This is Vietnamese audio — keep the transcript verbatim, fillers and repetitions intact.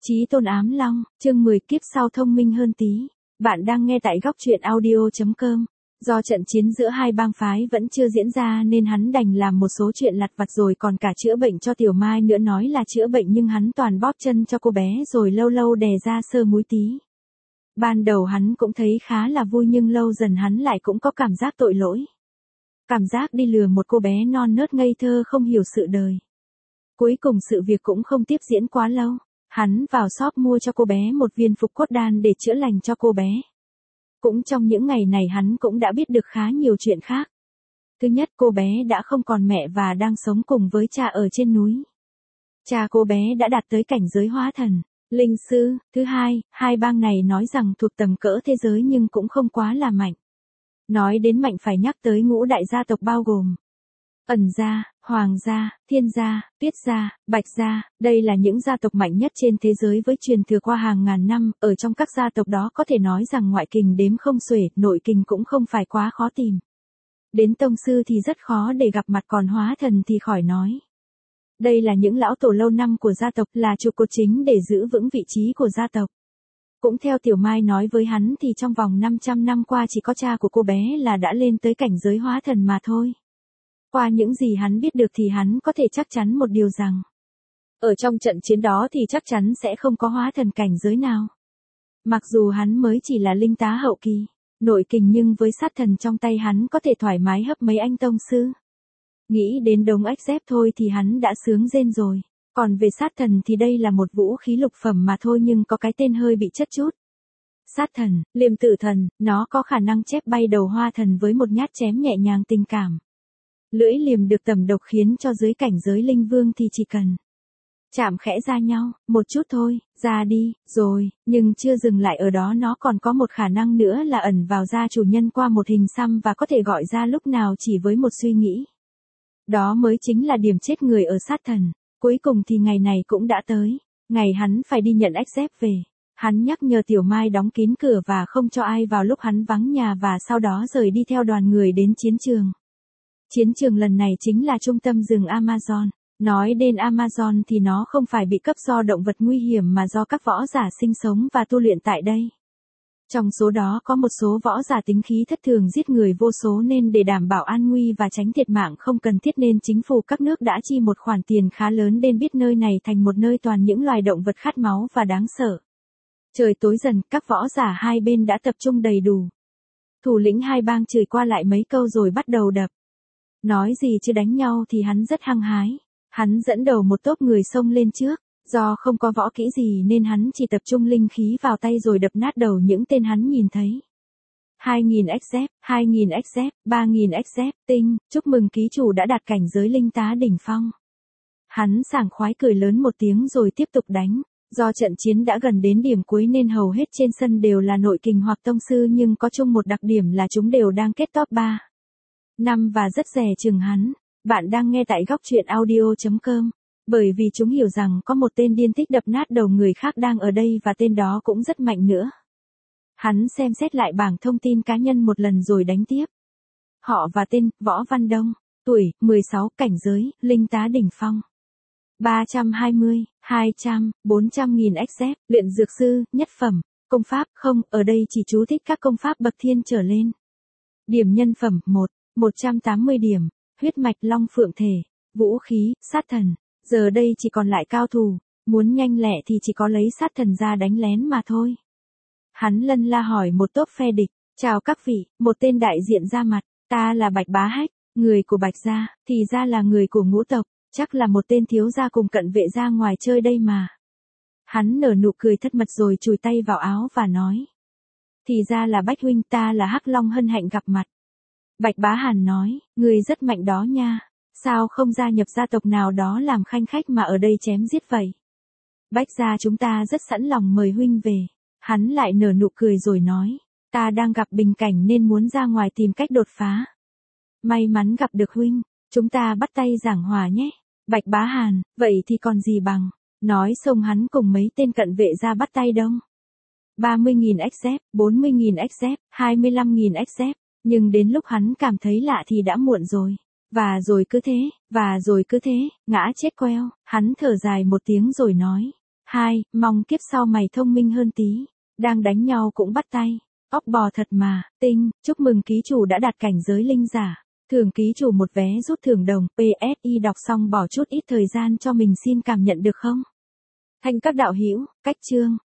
Chí tôn ám long, chương mười kiếp sau thông minh hơn tí. Bạn đang nghe tại góc truyện audio chấm com. Do trận chiến giữa hai bang phái vẫn chưa diễn ra nên hắn đành làm một số chuyện lặt vặt rồi còn cả chữa bệnh cho Tiểu Mai nữa, nói là chữa bệnh nhưng hắn toàn bóp chân cho cô bé rồi lâu lâu đè ra sơ múi tí. Ban đầu hắn cũng thấy khá là vui nhưng lâu dần hắn lại cũng có cảm giác tội lỗi. Cảm giác đi lừa một cô bé non nớt ngây thơ không hiểu sự đời. Cuối cùng sự việc cũng không tiếp diễn quá lâu. Hắn vào shop mua cho cô bé một viên phục cốt đan để chữa lành cho cô bé. Cũng trong những ngày này hắn cũng đã biết được khá nhiều chuyện khác. Thứ nhất, cô bé đã không còn mẹ và đang sống cùng với cha ở trên núi. Cha cô bé đã đạt tới cảnh giới hóa thần, linh sư. Thứ hai, hai bang này nói rằng thuộc tầm cỡ thế giới nhưng cũng không quá là mạnh. Nói đến mạnh phải nhắc tới ngũ đại gia tộc bao gồm Ẩn gia, Hoàng gia, Thiên gia, Tuyết gia, Bạch gia, đây là những gia tộc mạnh nhất trên thế giới với truyền thừa qua hàng ngàn năm. Ở trong các gia tộc đó có thể nói rằng ngoại kình đếm không xuể, nội kình cũng không phải quá khó tìm. Đến tông sư thì rất khó để gặp mặt, còn hóa thần thì khỏi nói. Đây là những lão tổ lâu năm của gia tộc, là trụ cột chính để giữ vững vị trí của gia tộc. Cũng theo Tiểu Mai nói với hắn thì trong vòng năm trăm năm qua chỉ có cha của cô bé là đã lên tới cảnh giới hóa thần mà thôi. Qua những gì hắn biết được thì hắn có thể chắc chắn một điều rằng, ở trong trận chiến đó thì chắc chắn sẽ không có hóa thần cảnh giới nào. Mặc dù hắn mới chỉ là linh tá hậu kỳ, nội kình nhưng với sát thần trong tay hắn có thể thoải mái hấp mấy anh tông sư. Nghĩ đến đống ếch dép thôi thì hắn đã sướng rên rồi. Còn về sát thần thì đây là một vũ khí lục phẩm mà thôi nhưng có cái tên hơi bị chất chút. Sát thần, liềm tử thần, nó có khả năng chép bay đầu hoa thần với một nhát chém nhẹ nhàng tình cảm. Lưỡi liềm được tẩm độc khiến cho dưới cảnh giới linh vương thì chỉ cần chạm khẽ ra nhau, một chút thôi, ra đi, rồi, nhưng chưa dừng lại ở đó, nó còn có một khả năng nữa là ẩn vào da chủ nhân qua một hình xăm và có thể gọi ra lúc nào chỉ với một suy nghĩ. Đó mới chính là điểm chết người ở sát thần. Cuối cùng thì ngày này cũng đã tới, ngày hắn phải đi nhận ếch dép về. Hắn nhắc nhở Tiểu Mai đóng kín cửa và không cho ai vào lúc hắn vắng nhà và sau đó rời đi theo đoàn người đến chiến trường. Chiến trường lần này chính là trung tâm rừng Amazon. Nói đến Amazon thì nó không phải bị cấp do động vật nguy hiểm mà do các võ giả sinh sống và tu luyện tại đây. Trong số đó có một số võ giả tính khí thất thường giết người vô số nên để đảm bảo an nguy và tránh thiệt mạng không cần thiết nên chính phủ các nước đã chi một khoản tiền khá lớn đến biết nơi này thành một nơi toàn những loài động vật khát máu và đáng sợ. Trời tối dần, các võ giả hai bên đã tập trung đầy đủ. Thủ lĩnh hai bang chửi qua lại mấy câu rồi bắt đầu đập. Nói gì chứ đánh nhau thì hắn rất hăng hái. Hắn dẫn đầu một tốp người xông lên trước. Do không có võ kỹ gì nên hắn chỉ tập trung linh khí vào tay rồi đập nát đầu những tên hắn nhìn thấy. hai nghìn ếch dép, hai nghìn ếch dép, ba nghìn ếch dép, tinh, chúc mừng ký chủ đã đạt cảnh giới linh tá đỉnh phong. Hắn sảng khoái cười lớn một tiếng rồi tiếp tục đánh. Do trận chiến đã gần đến điểm cuối nên hầu hết trên sân đều là nội kình hoặc tông sư nhưng có chung một đặc điểm là chúng đều đang kết top ba, năm và rất dè chừng hắn. Bạn đang nghe tại góc truyện audio chấm com. Bởi vì chúng hiểu rằng có một tên điên thích đập nát đầu người khác đang ở đây và tên đó cũng rất mạnh nữa. Hắn xem xét lại bảng thông tin cá nhân một lần rồi đánh tiếp. Họ và tên, Võ Văn Đông, tuổi, mười sáu, cảnh giới, linh tá đỉnh phong. ba trăm hai mươi, hai trăm, bốn trăm nghìn ếch dép, luyện dược sư, nhất phẩm, công pháp, không, ở đây chỉ chú thích các công pháp bậc thiên trở lên. Điểm nhân phẩm, một, một trăm tám mươi điểm, huyết mạch long phượng thể, vũ khí, sát thần. Giờ đây chỉ còn lại cao thủ, muốn nhanh lẹ thì chỉ có lấy sát thần ra đánh lén mà thôi. Hắn lân la hỏi một tốp phe địch, chào các vị, một tên đại diện ra mặt, ta là Bạch Bá Hách, người của Bạch gia, thì ra là người của ngũ tộc, chắc là một tên thiếu gia cùng cận vệ ra ngoài chơi đây mà. Hắn nở nụ cười thất mật rồi chùi tay vào áo và nói, thì ra là Bách huynh, ta là Hắc Long hân hạnh gặp mặt. Bạch Bá Hàn nói, người rất mạnh đó nha. Sao không gia nhập gia tộc nào đó làm khanh khách mà ở đây chém giết vậy? Bách gia chúng ta rất sẵn lòng mời huynh về. Hắn lại nở nụ cười rồi nói, ta đang gặp bình cảnh nên muốn ra ngoài tìm cách đột phá. May mắn gặp được huynh, chúng ta bắt tay giảng hòa nhé. Bạch Bá Hàn, vậy thì còn gì bằng. Nói xong hắn cùng mấy tên cận vệ ra bắt tay đông. ba mươi nghìn ếch dép, bốn mươi nghìn ếch dép, hai mươi lăm nghìn ếch dép. Nhưng đến lúc hắn cảm thấy lạ thì đã muộn rồi. Và rồi cứ thế, và rồi cứ thế, ngã chết queo, hắn thở dài một tiếng rồi nói, hai, mong kiếp sau mày thông minh hơn tí. Đang đánh nhau cũng bắt tay. Óc bò thật mà, tinh, chúc mừng ký chủ đã đạt cảnh giới linh giả. Thưởng ký chủ một vé rút thưởng đồng. pê ét i đọc xong bỏ chút ít thời gian cho mình xin cảm nhận được không? Thanh các đạo hữu, cách chương.